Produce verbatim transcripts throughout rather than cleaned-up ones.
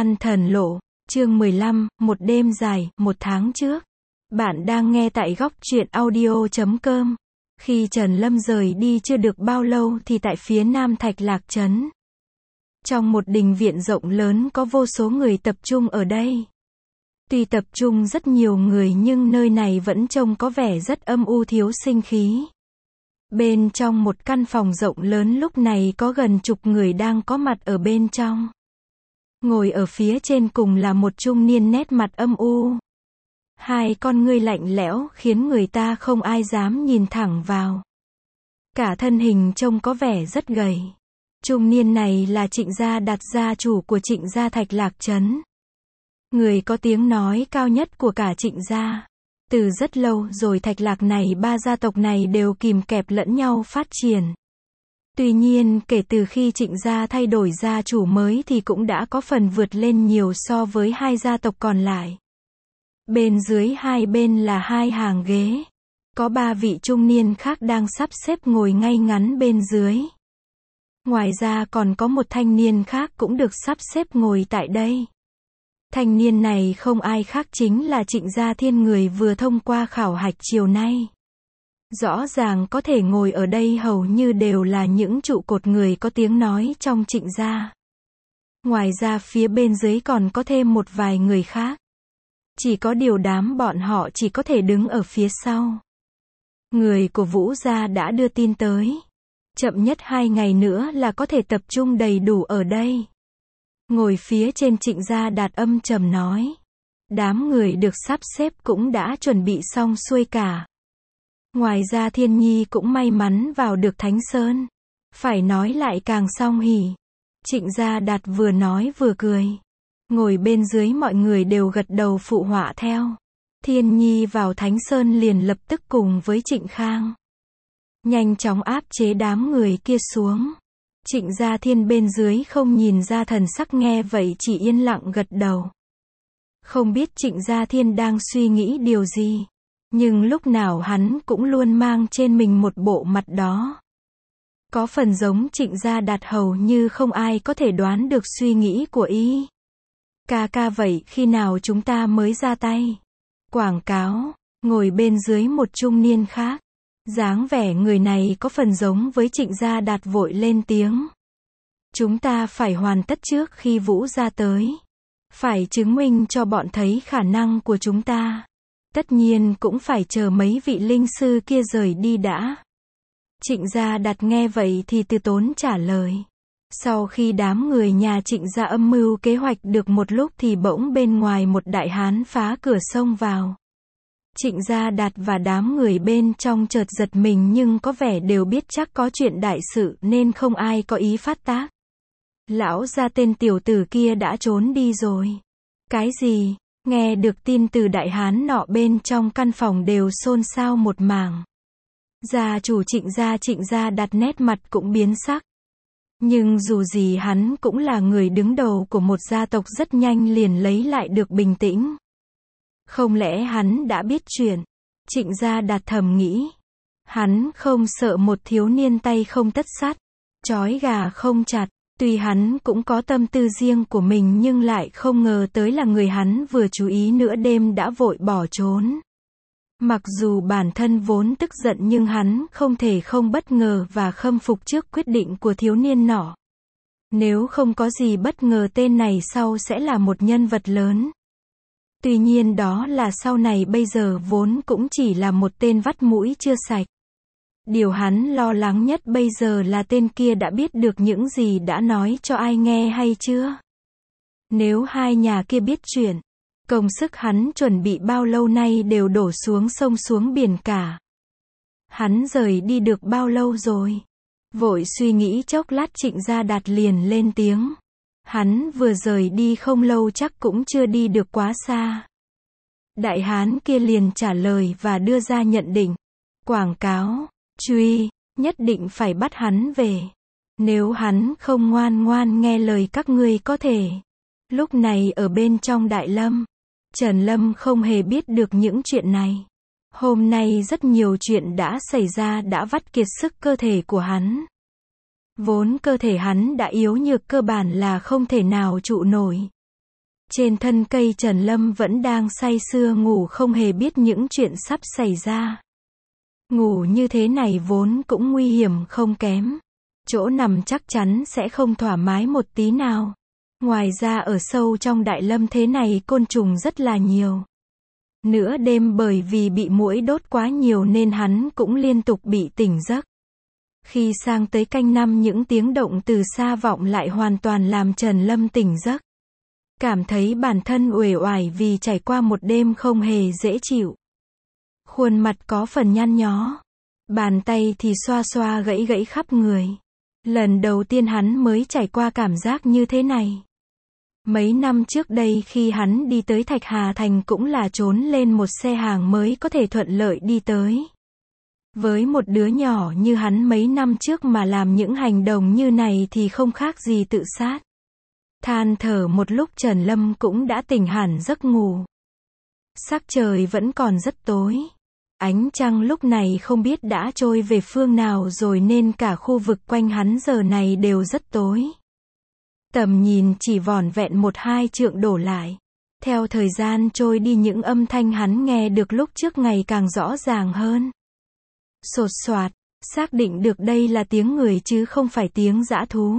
Săn thần lộ, chương mười lăm, một đêm dài, một tháng trước. Bạn đang nghe tại góc truyện audio chấm com. Khi Trần Lâm rời đi chưa được bao lâu thì tại phía nam Thạch Lạc Trấn, trong một đình viện rộng lớn có vô số người tập trung ở đây. Tuy tập trung rất nhiều người nhưng nơi này vẫn trông có vẻ rất âm u thiếu sinh khí. Bên trong một căn phòng rộng lớn lúc này có gần chục người đang có mặt ở bên trong. Ngồi ở phía trên cùng là một trung niên nét mặt âm u. Hai con ngươi lạnh lẽo khiến người ta không ai dám nhìn thẳng vào. Cả thân hình trông có vẻ rất gầy. Trung niên này là Trịnh Gia Đạt, gia chủ của Trịnh Gia Thạch Lạc Trấn. Người có tiếng nói cao nhất của cả Trịnh Gia. Từ rất lâu rồi Thạch Lạc này ba gia tộc này đều kìm kẹp lẫn nhau phát triển. Tuy nhiên kể từ khi Trịnh Gia thay đổi gia chủ mới thì cũng đã có phần vượt lên nhiều so với hai gia tộc còn lại. Bên dưới hai bên là hai hàng ghế. Có ba vị trung niên khác đang sắp xếp ngồi ngay ngắn bên dưới. Ngoài ra còn có một thanh niên khác cũng được sắp xếp ngồi tại đây. Thanh niên này không ai khác chính là Trịnh Gia Thiên, người vừa thông qua khảo hạch chiều nay. Rõ ràng có thể ngồi ở đây hầu như đều là những trụ cột người có tiếng nói trong Trịnh Gia. Ngoài ra phía bên dưới còn có thêm một vài người khác. Chỉ có điều đám bọn họ chỉ có thể đứng ở phía sau. Người của Vũ Gia đã đưa tin tới. Chậm nhất hai ngày nữa là có thể tập trung đầy đủ ở đây. Ngồi phía trên Trịnh Gia Đạt âm trầm nói. Đám người được sắp xếp cũng đã chuẩn bị xong xuôi cả. Ngoài ra Thiên Nhi cũng may mắn vào được Thánh Sơn. Phải nói lại càng song hỉ. Trịnh Gia Đạt vừa nói vừa cười. Ngồi bên dưới mọi người đều gật đầu phụ họa theo. Thiên Nhi vào Thánh Sơn liền lập tức cùng với Trịnh Khang nhanh chóng áp chế đám người kia xuống. Trịnh Gia Thiên bên dưới không nhìn ra thần sắc, nghe vậy chỉ yên lặng gật đầu. Không biết Trịnh Gia Thiên đang suy nghĩ điều gì, nhưng lúc nào hắn cũng luôn mang trên mình một bộ mặt đó. Có phần giống Trịnh Gia Đạt, hầu như không ai có thể đoán được suy nghĩ của y. Ca ca, vậy khi nào chúng ta mới ra tay? Quảng cáo. Ngồi bên dưới một trung niên khác. Dáng vẻ người này có phần giống với Trịnh Gia Đạt vội lên tiếng. Chúng ta phải hoàn tất trước khi Vũ Gia tới. Phải chứng minh cho bọn thấy khả năng của chúng ta. Tất nhiên cũng phải chờ mấy vị linh sư kia rời đi đã. Trịnh Gia Đạt nghe vậy thì từ tốn trả lời. Sau khi đám người nhà Trịnh Gia âm mưu kế hoạch được một lúc thì bỗng bên ngoài một đại hán phá cửa xông vào. Trịnh Gia Đạt và đám người bên trong chợt giật mình nhưng có vẻ đều biết chắc có chuyện đại sự nên không ai có ý phát tác. Lão gia, tên tiểu tử kia đã trốn đi rồi. Cái gì? Nghe được tin từ đại hán nọ bên trong căn phòng đều xôn xao một mảng. Gia chủ Trịnh Gia Trịnh Gia Đạt nét mặt cũng biến sắc. Nhưng dù gì hắn cũng là người đứng đầu của một gia tộc, rất nhanh liền lấy lại được bình tĩnh. Không lẽ hắn đã biết chuyện? Trịnh Gia Đạt thầm nghĩ. Hắn không sợ một thiếu niên tay không tất sắt, trói gà không chặt. Tuy hắn cũng có tâm tư riêng của mình nhưng lại không ngờ tới là người hắn vừa chú ý nửa đêm đã vội bỏ trốn. Mặc dù bản thân vốn tức giận nhưng hắn không thể không bất ngờ và khâm phục trước quyết định của thiếu niên nọ. Nếu không có gì bất ngờ tên này sau sẽ là một nhân vật lớn. Tuy nhiên đó là sau này, bây giờ vốn cũng chỉ là một tên vắt mũi chưa sạch. Điều hắn lo lắng nhất bây giờ là tên kia đã biết được những gì đã nói cho ai nghe hay chưa. Nếu hai nhà kia biết chuyện, công sức hắn chuẩn bị bao lâu nay đều đổ xuống sông xuống biển cả. Hắn rời đi được bao lâu rồi? Vội suy nghĩ chốc lát Trịnh Gia Đạt liền lên tiếng. Hắn vừa rời đi không lâu, chắc cũng chưa đi được quá xa. Đại hán kia liền trả lời và đưa ra nhận định. Quảng cáo, truy, nhất định phải bắt hắn về. Nếu hắn không ngoan ngoan nghe lời các ngươi có thể. Lúc này ở bên trong Đại Lâm, Trần Lâm không hề biết được những chuyện này. Hôm nay rất nhiều chuyện đã xảy ra đã vắt kiệt sức cơ thể của hắn. Vốn cơ thể hắn đã yếu nhược, cơ bản là không thể nào trụ nổi. Trên thân cây Trần Lâm vẫn đang say sưa ngủ không hề biết những chuyện sắp xảy ra. Ngủ như thế này vốn cũng nguy hiểm không kém. Chỗ nằm chắc chắn sẽ không thoải mái một tí nào. Ngoài ra ở sâu trong đại lâm thế này côn trùng rất là nhiều. Nửa đêm bởi vì bị muỗi đốt quá nhiều nên hắn cũng liên tục bị tỉnh giấc. Khi sang tới canh năm những tiếng động từ xa vọng lại hoàn toàn làm Trần Lâm tỉnh giấc. Cảm thấy bản thân uể oải vì trải qua một đêm không hề dễ chịu. Khuôn mặt có phần nhăn nhó. Bàn tay thì xoa xoa gãy gãy khắp người. Lần đầu tiên hắn mới trải qua cảm giác như thế này. Mấy năm trước đây khi hắn đi tới Thạch Hà Thành cũng là trốn lên một xe hàng mới có thể thuận lợi đi tới. Với một đứa nhỏ như hắn mấy năm trước mà làm những hành động như này thì không khác gì tự sát. Than thở một lúc Trần Lâm cũng đã tỉnh hẳn giấc ngủ. Sắc trời vẫn còn rất tối. Ánh trăng lúc này không biết đã trôi về phương nào rồi nên cả khu vực quanh hắn giờ này đều rất tối. Tầm nhìn chỉ vỏn vẹn một hai trượng đổ lại. Theo thời gian trôi đi những âm thanh hắn nghe được lúc trước ngày càng rõ ràng hơn. Sột soạt, xác định được đây là tiếng người chứ không phải tiếng dã thú.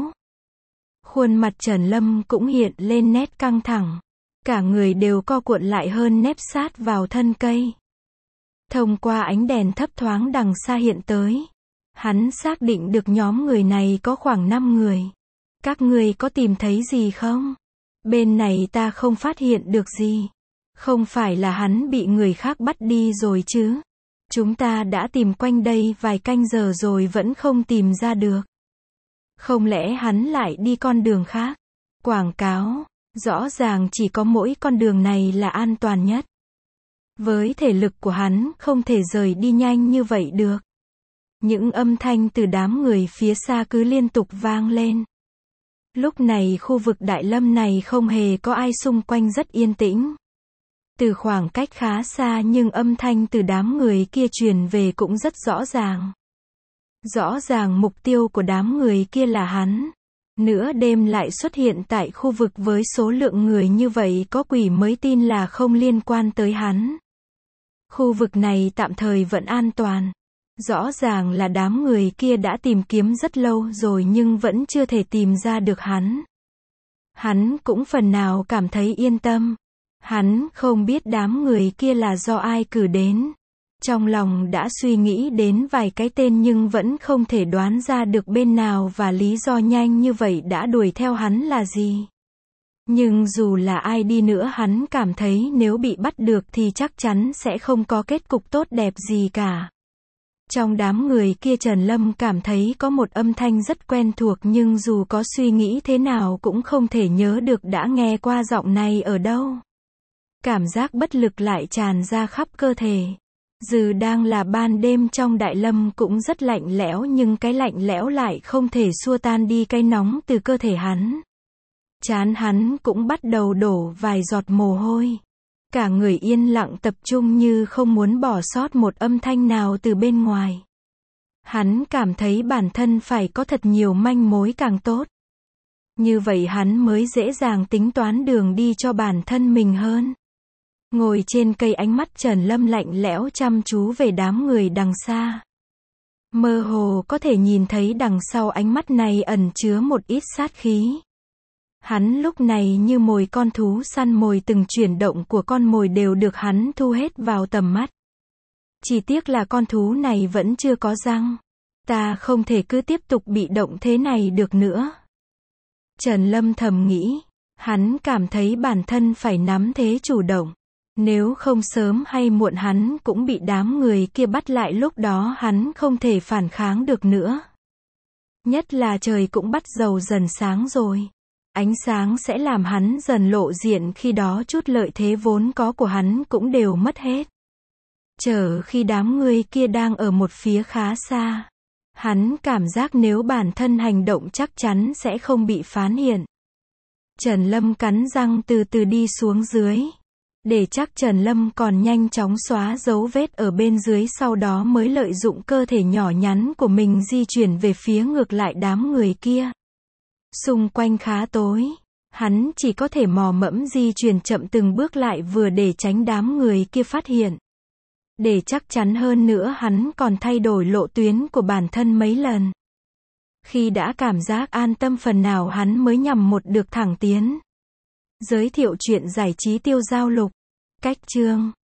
Khuôn mặt Trần Lâm cũng hiện lên nét căng thẳng. Cả người đều co cuộn lại hơn nép sát vào thân cây. Thông qua ánh đèn thấp thoáng đằng xa hiện tới. Hắn xác định được nhóm người này có khoảng năm người. Các ngươi có tìm thấy gì không? Bên này ta không phát hiện được gì. Không phải là hắn bị người khác bắt đi rồi chứ? Chúng ta đã tìm quanh đây vài canh giờ rồi vẫn không tìm ra được. Không lẽ hắn lại đi con đường khác? Quảng cáo, rõ ràng chỉ có mỗi con đường này là an toàn nhất. Với thể lực của hắn không thể rời đi nhanh như vậy được. Những âm thanh từ đám người phía xa cứ liên tục vang lên. Lúc này khu vực đại lâm này không hề có ai xung quanh rất yên tĩnh. Từ khoảng cách khá xa nhưng âm thanh từ đám người kia truyền về cũng rất rõ ràng. Rõ ràng mục tiêu của đám người kia là hắn. Nửa đêm lại xuất hiện tại khu vực với số lượng người như vậy có quỷ mới tin là không liên quan tới hắn. Khu vực này tạm thời vẫn an toàn. Rõ ràng là đám người kia đã tìm kiếm rất lâu rồi nhưng vẫn chưa thể tìm ra được hắn. Hắn cũng phần nào cảm thấy yên tâm. Hắn không biết đám người kia là do ai cử đến. Trong lòng đã suy nghĩ đến vài cái tên nhưng vẫn không thể đoán ra được bên nào và lý do nhanh như vậy đã đuổi theo hắn là gì. Nhưng dù là ai đi nữa hắn cảm thấy nếu bị bắt được thì chắc chắn sẽ không có kết cục tốt đẹp gì cả. Trong đám người kia Trần Lâm cảm thấy có một âm thanh rất quen thuộc nhưng dù có suy nghĩ thế nào cũng không thể nhớ được đã nghe qua giọng này ở đâu. Cảm giác bất lực lại tràn ra khắp cơ thể. Dù đang là ban đêm trong đại lâm cũng rất lạnh lẽo nhưng cái lạnh lẽo lại không thể xua tan đi cái nóng từ cơ thể hắn. Trán hắn cũng bắt đầu đổ vài giọt mồ hôi. Cả người yên lặng tập trung như không muốn bỏ sót một âm thanh nào từ bên ngoài. Hắn cảm thấy bản thân phải có thật nhiều manh mối càng tốt. Như vậy hắn mới dễ dàng tính toán đường đi cho bản thân mình hơn. Ngồi trên cây ánh mắt Trần Lâm lạnh lẽo chăm chú về đám người đằng xa. Mơ hồ có thể nhìn thấy đằng sau ánh mắt này ẩn chứa một ít sát khí. Hắn lúc này như mồi con thú săn mồi từng chuyển động của con mồi đều được hắn thu hết vào tầm mắt. Chỉ tiếc là con thú này vẫn chưa có răng. Ta không thể cứ tiếp tục bị động thế này được nữa. Trần Lâm thầm nghĩ. Hắn cảm thấy bản thân phải nắm thế chủ động. Nếu không sớm hay muộn hắn cũng bị đám người kia bắt lại lúc đó hắn không thể phản kháng được nữa. Nhất là trời cũng bắt đầu dần sáng rồi. Ánh sáng sẽ làm hắn dần lộ diện khi đó chút lợi thế vốn có của hắn cũng đều mất hết. Chờ khi đám người kia đang ở một phía khá xa. Hắn cảm giác nếu bản thân hành động chắc chắn sẽ không bị phán hiện. Trần Lâm cắn răng từ từ đi xuống dưới. Để chắc Trần Lâm còn nhanh chóng xóa dấu vết ở bên dưới sau đó mới lợi dụng cơ thể nhỏ nhắn của mình di chuyển về phía ngược lại đám người kia. Xung quanh khá tối. Hắn chỉ có thể mò mẫm di chuyển chậm từng bước lại vừa để tránh đám người kia phát hiện. Để chắc chắn hơn nữa hắn còn thay đổi lộ tuyến của bản thân mấy lần. Khi đã cảm giác an tâm phần nào hắn mới nhằm một được thẳng tiến. Giới thiệu chuyện giải trí tiêu giao lục. Cách chương